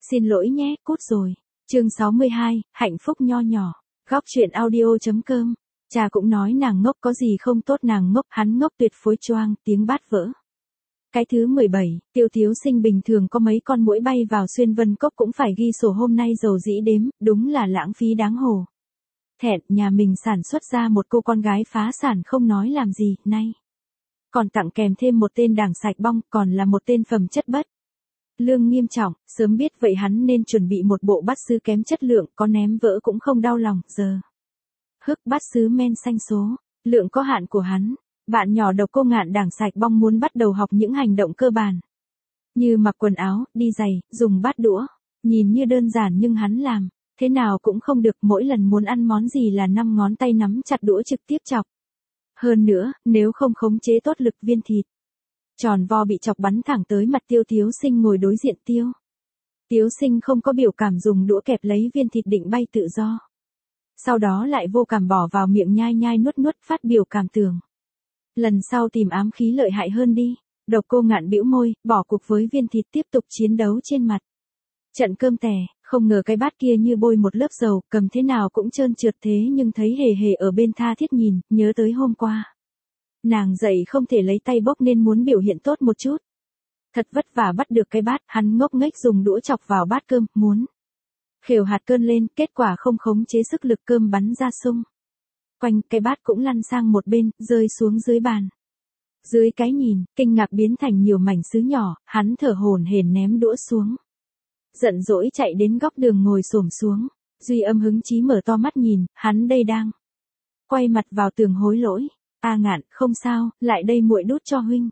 Xin lỗi nhé, cút rồi. Chương 62, hạnh phúc nho nhỏ. Góc truyện audio.com. Cha cũng nói nàng ngốc có gì không tốt, nàng ngốc, hắn ngốc tuyệt phối choang, tiếng bát vỡ. Cái thứ 17, Tiêu Thiếu Sinh bình thường có mấy con muỗi bay vào xuyên vân cốc cũng phải ghi sổ, hôm nay dầu dĩ đếm, đúng là lãng phí đáng hồ. Thẹn, nhà mình sản xuất ra một cô con gái phá sản không nói làm gì, nay. Còn tặng kèm thêm một tên đảng sạch bong, còn là một tên phẩm chất bất lương nghiêm trọng, sớm biết vậy hắn nên chuẩn bị một bộ bát sứ kém chất lượng, có ném vỡ cũng không đau lòng, giờ. Hức bát sứ men xanh số, lượng có hạn của hắn. Bạn nhỏ Độc Cô Ngạn đảng sạch bong muốn bắt đầu học những hành động cơ bản. Như mặc quần áo, đi giày, dùng bát đũa. Nhìn như đơn giản nhưng hắn làm, thế nào cũng không được, mỗi lần muốn ăn món gì là 5 ngón tay nắm chặt đũa trực tiếp chọc. Hơn nữa, nếu không khống chế tốt lực viên thịt tròn vo bị chọc bắn thẳng tới mặt Tiêu Thiếu Sinh ngồi đối diện Tiêu. Thiếu Sinh không có biểu cảm dùng đũa kẹp lấy viên thịt định bay tự do. Sau đó lại vô cảm bỏ vào miệng nhai nhai nuốt nuốt, phát biểu cảm tưởng. Lần sau tìm ám khí lợi hại hơn đi. Độc Cô Ngạn bĩu môi, bỏ cuộc với viên thịt, tiếp tục chiến đấu trên mặt. Trận cơm tẻ, không ngờ cái bát kia như bôi một lớp dầu, cầm thế nào cũng trơn trượt, thế nhưng thấy Hề Hề ở bên tha thiết nhìn, nhớ tới hôm qua. Nàng dậy không thể lấy tay bốc nên muốn biểu hiện tốt một chút. Thật vất vả bắt được cái bát, hắn ngốc nghếch dùng đũa chọc vào bát cơm, muốn khều hạt cơn lên, kết quả không khống chế sức lực, cơm bắn ra sung quanh, cái bát cũng lăn sang một bên, rơi xuống dưới bàn. Dưới cái nhìn, kinh ngạc biến thành nhiều mảnh sứ nhỏ, hắn thở hổn hển ném đũa xuống. Giận dỗi chạy đến góc đường ngồi xổm xuống. Duy Âm hứng chí mở to mắt nhìn, hắn đây đang quay mặt vào tường hối lỗi. A Ngạn, không sao, lại đây muội đút cho huynh.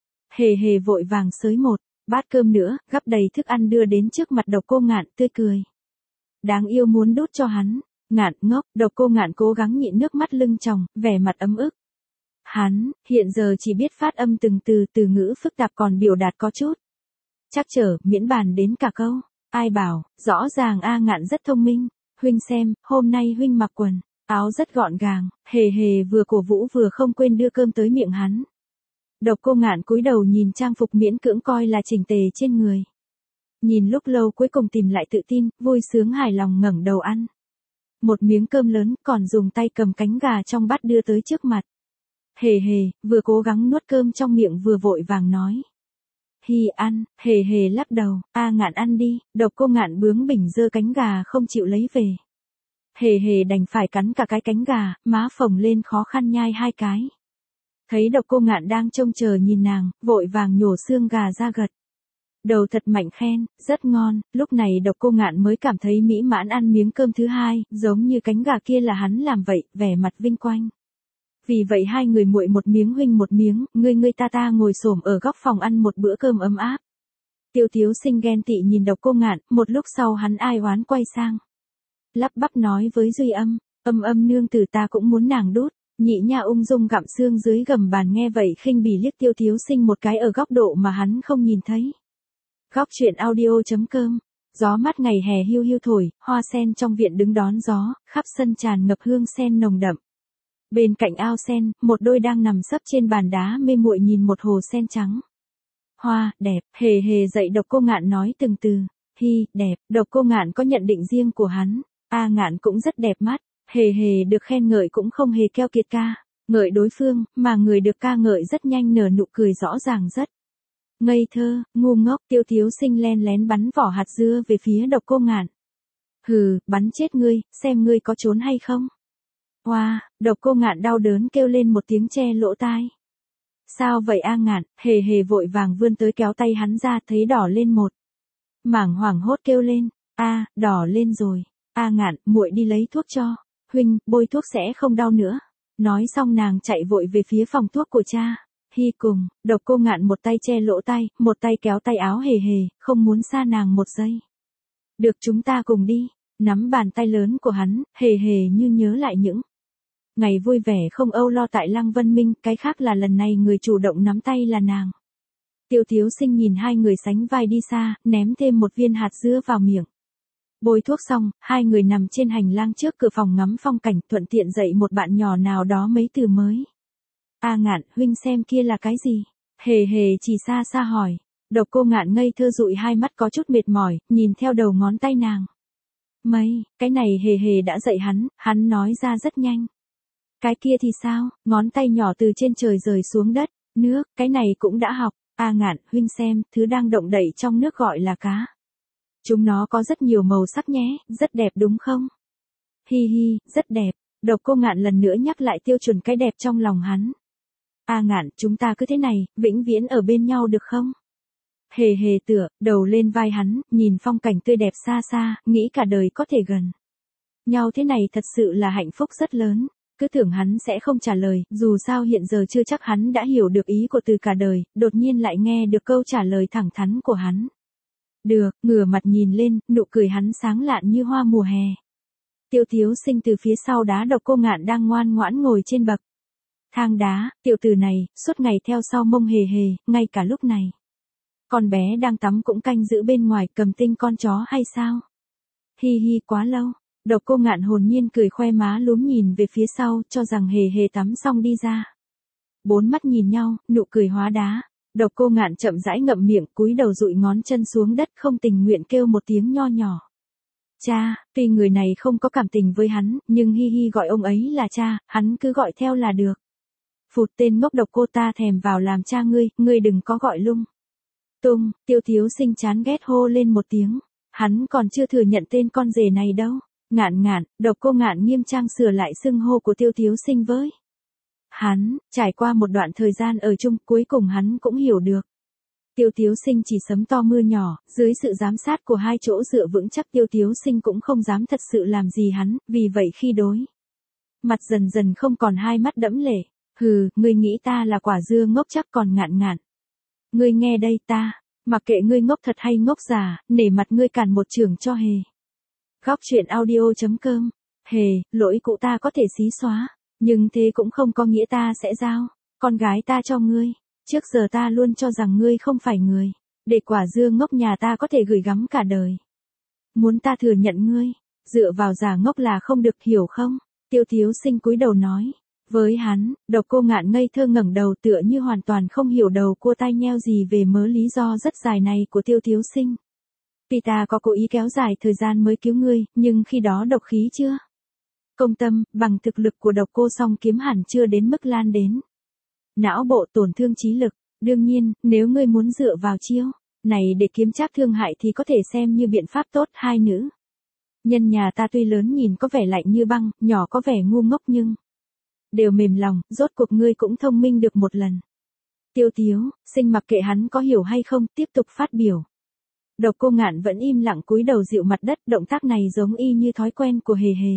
Hề Hề vội vàng xới một bát cơm nữa, gắp đầy thức ăn đưa đến trước mặt Độc Cô Ngạn, tươi cười. Đáng yêu muốn đút cho hắn. Ngạn ngốc, Độc Cô Ngạn cố gắng nhịn nước mắt lưng tròng, vẻ mặt ấm ức. Hắn, hiện giờ chỉ biết phát âm từng từ, từ ngữ phức tạp còn biểu đạt có chút trắc trở, miễn bàn đến cả câu. Ai bảo, rõ ràng A Ngạn rất thông minh. Huynh xem, hôm nay huynh mặc quần áo rất gọn gàng. Hề Hề vừa cổ vũ vừa không quên đưa cơm tới miệng hắn. Độc Cô Ngạn cúi đầu nhìn trang phục miễn cưỡng coi là chỉnh tề trên người. Nhìn lúc lâu cuối cùng tìm lại tự tin, vui sướng hài lòng ngẩng đầu ăn. Một miếng cơm lớn, còn dùng tay cầm cánh gà trong bát đưa tới trước mặt. Hề Hề, vừa cố gắng nuốt cơm trong miệng vừa vội vàng nói. Hi ăn, Hề Hề lắc đầu, A Ngạn ăn đi. Độc Cô Ngạn bướng bỉnh giơ cánh gà không chịu lấy về. Hề Hề đành phải cắn cả cái cánh gà, má phồng lên khó khăn nhai 2 cái. Thấy Độc Cô Ngạn đang trông chờ nhìn nàng, vội vàng nhổ xương gà ra gật đầu thật mạnh khen, rất ngon. Lúc này Độc Cô Ngạn mới cảm thấy mỹ mãn, ăn miếng cơm thứ hai, giống như cánh gà kia là hắn làm vậy, vẻ mặt vinh quang. Vì vậy hai người muội một miếng huynh một miếng, ngươi ta ngồi xổm ở góc phòng ăn một bữa cơm ấm áp. Tiêu Thiếu Sinh ghen tị nhìn Độc Cô Ngạn, một lúc sau hắn ai oán quay sang. Lắp bắp nói với Duy Âm, âm nương tử ta cũng muốn nàng đút. Nhị nha ung dung gặm xương dưới gầm bàn, nghe vậy khinh bỉ liếc Tiêu Thiếu Sinh một cái ở góc độ mà hắn không nhìn thấy. Góc truyện audio.com. Gió mát ngày hè hiu hiu thổi, hoa sen trong viện đứng đón gió, khắp sân tràn ngập hương sen nồng đậm. Bên cạnh ao sen, một đôi đang nằm sấp trên bàn đá mê muội nhìn một hồ sen trắng. Hoa, đẹp. Hề Hề dạy Độc Cô Ngạn nói từng từ. Hi, đẹp. Độc Cô Ngạn có nhận định riêng của hắn. A Ngạn cũng rất đẹp mắt. Hề Hề được khen ngợi cũng không hề keo kiệt ca ngợi đối phương, mà người được ca ngợi rất nhanh nở nụ cười rõ ràng rất ngây thơ, ngu ngốc. Tiêu Thiếu Sinh len lén bắn vỏ hạt dưa về phía Độc Cô Ngạn. Hừ, bắn chết ngươi, xem ngươi có trốn hay không. Hoa, Độc Cô Ngạn đau đớn kêu lên một tiếng che lỗ tai. Sao vậy A Ngạn? Hề Hề vội vàng vươn tới kéo tay hắn ra, thấy đỏ lên một mảng, hoảng hốt kêu lên. A, đỏ lên rồi. A Ngạn, muội đi lấy thuốc cho huynh, bôi thuốc sẽ không đau nữa. Nói xong nàng chạy vội về phía phòng thuốc của cha. Hi cùng, Độc Cô Ngạn một tay che lỗ tai, một tay kéo tay áo Hề Hề, không muốn xa nàng một giây. Được, chúng ta cùng đi. Nắm bàn tay lớn của hắn, Hề Hề như nhớ lại những ngày vui vẻ không âu lo tại Lăng Vân Minh, cái khác là lần này người chủ động nắm tay là nàng. Tiêu Thiếu Sinh nhìn hai người sánh vai đi xa, ném thêm một viên hạt dưa vào miệng. Bôi thuốc xong, hai người nằm trên hành lang trước cửa phòng ngắm phong cảnh, thuận tiện dạy một bạn nhỏ nào đó mấy từ mới. A Ngạn, huynh xem kia là cái gì? Hề Hề chỉ xa xa hỏi. Độc Cô Ngạn ngây thơ dụi hai mắt có chút mệt mỏi, nhìn theo đầu ngón tay nàng. Cái này hề hề đã dạy hắn nói ra rất nhanh. Cái kia thì sao, ngón tay nhỏ từ trên trời rời xuống đất, nước, cái này cũng đã học. Ngạn, huynh xem, thứ đang động đậy trong nước gọi là cá. Chúng nó có rất nhiều màu sắc nhé, rất đẹp đúng không? Hi hi, rất đẹp. Độc Cô Ngạn lần nữa nhắc lại tiêu chuẩn cái đẹp trong lòng hắn. Ngạn, chúng ta cứ thế này, vĩnh viễn ở bên nhau được không? Hề hề tựa, đầu lên vai hắn, nhìn phong cảnh tươi đẹp xa xa, nghĩ cả đời có thể gần nhau thế này thật sự là hạnh phúc rất lớn. Cứ tưởng hắn sẽ không trả lời, dù sao hiện giờ chưa chắc hắn đã hiểu được ý của từ cả đời, đột nhiên lại nghe được câu trả lời thẳng thắn của hắn. Được, ngửa mặt nhìn lên, nụ cười hắn sáng lạn như hoa mùa hè. Tiêu Thiếu Sinh từ phía sau đá Độc Cô Ngạn đang ngoan ngoãn ngồi trên bậc thang đá, tiểu tử này, suốt ngày theo sau mông hề hề, ngay cả lúc này. Con bé đang tắm cũng canh giữ bên ngoài, cầm tinh con chó hay sao? Hi hi, quá lâu. Độc Cô Ngạn hồn nhiên cười khoe má lúm nhìn về phía sau, cho rằng hề hề tắm xong đi ra. Bốn mắt nhìn nhau, nụ cười hóa đá. Độc Cô Ngạn chậm rãi ngậm miệng, cúi đầu dụi ngón chân xuống đất, không tình nguyện kêu một tiếng nho nhỏ. Cha, tuy người này không có cảm tình với hắn, nhưng hi hi gọi ông ấy là cha, hắn cứ gọi theo là được. Phụt, tên ngốc độc cô, ta thèm vào làm cha ngươi đừng có gọi lung tung. Tiêu Thiếu Sinh chán ghét hô lên một tiếng. Hắn còn chưa thừa nhận tên con rể này đâu. Ngạn, Độc Cô Ngạn nghiêm trang sửa lại xưng hô của Tiêu Thiếu Sinh với hắn. Trải qua một đoạn thời gian ở chung, cuối cùng hắn cũng hiểu được. Tiêu Thiếu Sinh chỉ sấm to mưa nhỏ, dưới sự giám sát của hai chỗ dựa vững chắc Tiêu Thiếu Sinh cũng không dám thật sự làm gì hắn, vì vậy khi đối mặt dần dần không còn hai mắt đẫm lệ. Hừ, ngươi nghĩ ta là quả dưa ngốc chắc còn Ngạn. Ngươi nghe đây, ta, mặc kệ ngươi ngốc thật hay ngốc giả, nể mặt ngươi cản một chưởng cho hề. Góc truyện audio.com. Hề, lỗi cũ ta có thể xí xóa, nhưng thế cũng không có nghĩa ta sẽ giao con gái ta cho ngươi. Trước giờ ta luôn cho rằng ngươi không phải người để quả dưa ngốc nhà ta có thể gửi gắm cả đời. Muốn ta thừa nhận ngươi, dựa vào giả ngốc là không được, hiểu không? Tiêu Thiếu Sinh cúi đầu nói. Với hắn, Độc Cô Ngạn ngây thơ ngẩng đầu tựa như hoàn toàn không hiểu đầu cua tai nheo gì về mớ lý do rất dài này của Tiêu Thiếu Sinh. Tuy ta có cố ý kéo dài thời gian mới cứu ngươi, nhưng khi đó độc khí chưa công tâm, bằng thực lực của Độc Cô Song Kiếm hẳn chưa đến mức lan đến não bộ tổn thương trí lực. Đương nhiên, nếu ngươi muốn dựa vào chiêu này để kiếm trác thương hại thì có thể xem như biện pháp tốt. Hai nữ nhân nhà ta tuy lớn nhìn có vẻ lạnh như băng, nhỏ có vẻ ngu ngốc nhưng đều mềm lòng, rốt cuộc ngươi cũng thông minh được một lần. Tiêu Thiếu Sinh mặc kệ hắn có hiểu hay không, tiếp tục phát biểu. Độc Cô Ngạn vẫn im lặng cúi đầu dịu mặt đất, động tác này giống y như thói quen của hề hề.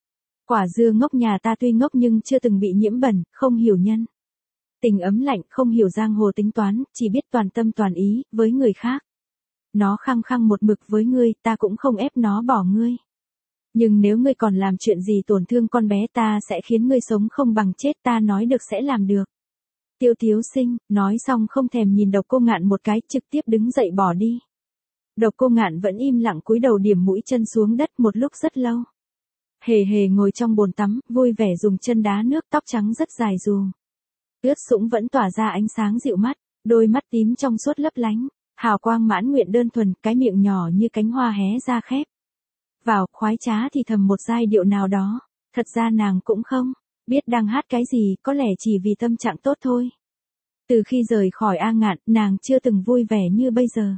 Quả dưa ngốc nhà ta tuy ngốc nhưng chưa từng bị nhiễm bẩn, không hiểu nhân tình ấm lạnh, không hiểu giang hồ tính toán, chỉ biết toàn tâm toàn ý với người khác. Nó khăng khăng một mực với ngươi, ta cũng không ép nó bỏ ngươi. Nhưng nếu ngươi còn làm chuyện gì tổn thương con bé, ta sẽ khiến ngươi sống không bằng chết, ta nói được sẽ làm được. Tiêu Thiếu Sinh nói xong không thèm nhìn Độc Cô Ngạn một cái, trực tiếp đứng dậy bỏ đi. Độc Cô Ngạn vẫn im lặng cúi đầu điểm mũi chân xuống đất một lúc rất lâu. Hề hề ngồi trong bồn tắm, vui vẻ dùng chân đá nước, tóc trắng rất dài dù ướt sũng vẫn tỏa ra ánh sáng dịu mắt, đôi mắt tím trong suốt lấp lánh, hào quang mãn nguyện đơn thuần, cái miệng nhỏ như cánh hoa hé ra khép vào, khoái trá thì thầm một giai điệu nào đó. Thật ra nàng cũng không biết đang hát cái gì, có lẽ chỉ vì tâm trạng tốt thôi. Từ khi rời khỏi Ngạn, nàng chưa từng vui vẻ như bây giờ.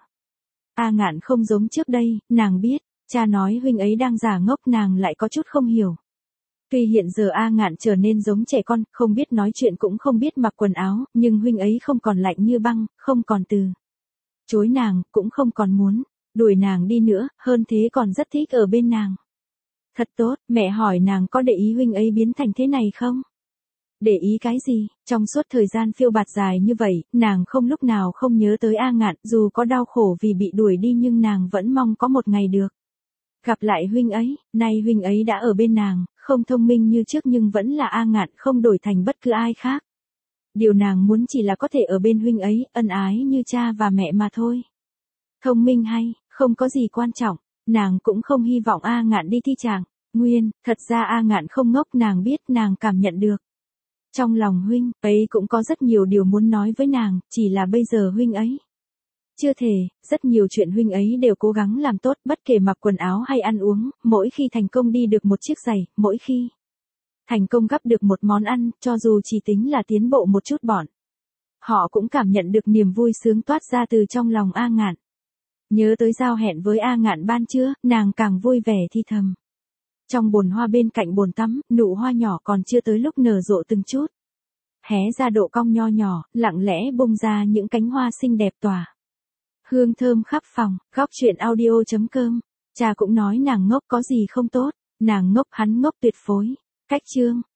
Ngạn không giống trước đây, nàng biết, cha nói huynh ấy đang giả ngốc, nàng lại có chút không hiểu. Tuy hiện giờ Ngạn trở nên giống trẻ con, không biết nói chuyện cũng không biết mặc quần áo, nhưng huynh ấy không còn lạnh như băng, không còn từ chối nàng, cũng không còn muốn đuổi nàng đi nữa, hơn thế còn rất thích ở bên nàng. Thật tốt, mẹ hỏi nàng có để ý huynh ấy biến thành thế này không? Để ý cái gì? Trong suốt thời gian phiêu bạt dài như vậy, nàng không lúc nào không nhớ tới Ngạn, dù có đau khổ vì bị đuổi đi nhưng nàng vẫn mong có một ngày được gặp lại huynh ấy. Nay huynh ấy đã ở bên nàng, không thông minh như trước nhưng vẫn là Ngạn, không đổi thành bất cứ ai khác. Điều nàng muốn chỉ là có thể ở bên huynh ấy, ân ái như cha và mẹ mà thôi. Thông minh hay, không có gì quan trọng, nàng cũng không hy vọng Ngạn đi thi trạng nguyên, thật ra Ngạn không ngốc, nàng biết, nàng cảm nhận được. Trong lòng huynh ấy cũng có rất nhiều điều muốn nói với nàng, chỉ là bây giờ huynh ấy Chưa thể, rất nhiều chuyện huynh ấy đều cố gắng làm tốt, bất kể mặc quần áo hay ăn uống, mỗi khi thành công đi được một chiếc giày, mỗi khi thành công gắp được một món ăn, cho dù chỉ tính là tiến bộ một chút bọn họ cũng cảm nhận được niềm vui sướng toát ra từ trong lòng A Ngạn. Nhớ tới giao hẹn với A Ngạn ban trưa, nàng càng vui vẻ thi thầm. Trong bồn hoa bên cạnh bồn tắm, nụ hoa nhỏ còn chưa tới lúc nở rộ từng chút. Hé ra độ cong nho nhỏ, lặng lẽ bung ra những cánh hoa xinh đẹp tỏa hương thơm khắp phòng. Góc truyện audio.com. Cha cũng nói nàng ngốc có gì không tốt, nàng ngốc hắn ngốc tuyệt phối. Cách chương